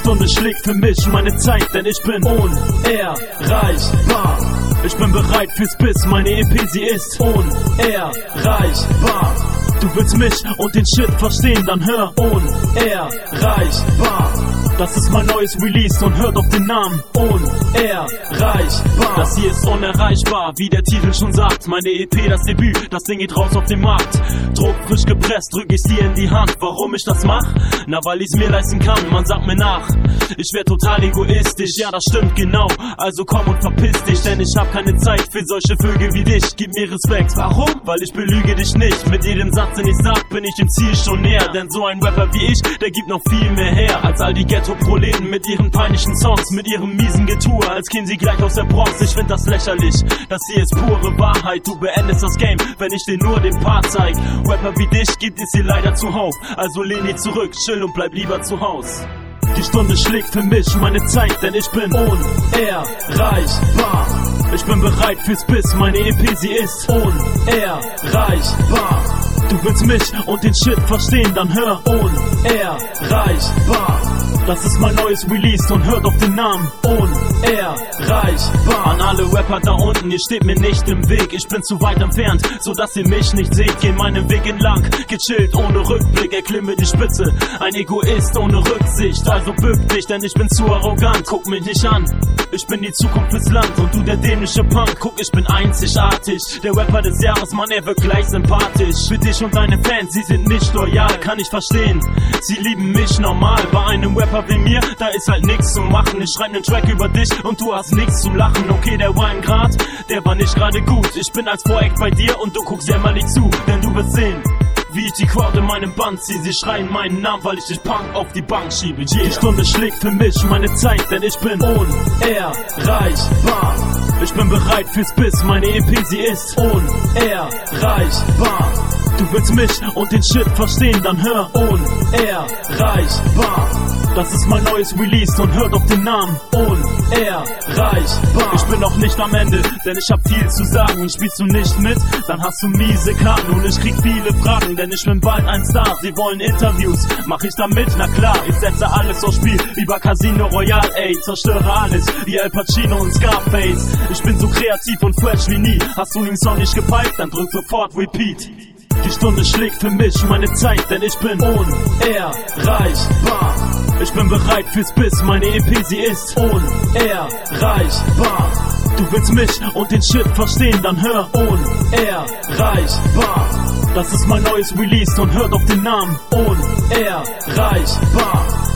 Stunde schlägt für mich meine Zeit, denn ich bin unerreichbar. Ich bin bereit fürs Biss, meine EP, sie ist unerreichbar. Du willst mich und den Shit verstehen, dann hör unerreichbar. Das ist mein neues Release und hört auf den Namen unerreichbar. Das hier ist unerreichbar, wie der Titel schon sagt. Meine EP, das Debüt, das Ding geht raus auf den Markt. Druck frisch gepresst, drück ich's dir in die Hand. Warum ich das mach? Na, weil ich's mir leisten kann, man sagt mir nach. Ich wär total egoistisch, ja das stimmt genau. Also komm und verpiss dich, denn ich hab keine Zeit für solche Vögel wie dich. Gib mir Respekt, warum? Weil ich belüge dich nicht. Mit jedem Satz, den ich sag, bin ich dem Ziel schon näher. Denn so ein Rapper wie ich, der gibt noch viel mehr her als all die Ghetto-Proleten mit ihren peinlichen Songs, mit ihrem miesen Getue, als kämen sie gleich aus der Bronx. Ich find das lächerlich, das hier ist pure Wahrheit. Du beendest das Game, wenn ich dir nur den Part zeig. Rapper wie dich gibt es hier leider zuhauf. Also lehn dich zurück, chill und bleib lieber zu Haus. Die Stunde schlägt für mich meine Zeit, denn ich bin unerreichbar. Ich bin bereit fürs Biss, meine EP, sie ist unerreichbar. Du willst mich und den Shit verstehen, dann hör unerreichbar. Das ist mein neues Release und hört auf den Namen unerreichbar. An alle Rapper da unten, ihr steht mir nicht im Weg. Ich bin zu weit entfernt, sodass ihr mich nicht seht. Geh meinen Weg entlang, gechillt, ohne Rückblick, erklimme die Spitze. Ein Egoist ohne Rücksicht, also bück dich, denn ich bin zu arrogant. Guck mich nicht an, ich bin die Zukunft des Landes und du der dämliche Punk. Guck, ich bin einzigartig, der Rapper des Jahres, Mann, er wirkt gleich sympathisch. Für dich und deine Fans, sie sind nicht loyal, kann ich verstehen. Sie lieben mich normal, bei einem Rapper wie mir, da ist halt nichts zu machen. Ich schreib nen Track über dich und du hast nichts zu lachen. Okay, der Wein grad, der war nicht gerade gut. Ich bin als Voreck bei dir und du guckst jämmerlich zu, denn du wirst sehen, wie ich die Crowd in meinem Band ziehe. Sie schreien meinen Namen, weil ich dich Punk auf die Bank schiebe. Yeah. Die Stunde schlägt für mich meine Zeit, denn ich bin unerreichbar. Ich bin bereit fürs Biss, meine EP, sie ist unerreichbar. Du willst mich und den Shit verstehen, dann hör unerreichbar. Das ist mein neues Release und hört auf den Namen unerreichbar. Ich bin noch nicht am Ende, denn ich hab viel zu sagen. Und spielst du nicht mit, dann hast du miese Karten. Und ich krieg viele Fragen, denn ich bin bald ein Star. Sie wollen Interviews, mach ich da mit? Na klar, ich setze alles aufs Spiel, über Casino Royale, ey. Zerstöre alles, wie Al Pacino und Scarface. Ich bin so kreativ und fresh wie nie. Hast du den Song nicht gepeilt, dann drück sofort Repeat. Die Stunde schlägt für mich meine Zeit, denn ich bin unerreichbar. Ich bin bereit fürs Biss, meine EP, sie ist unerreichbar. Du willst mich und den Shit verstehen, dann hör unerreichbar. Das ist mein neues Release und hört auf den Namen unerreichbar.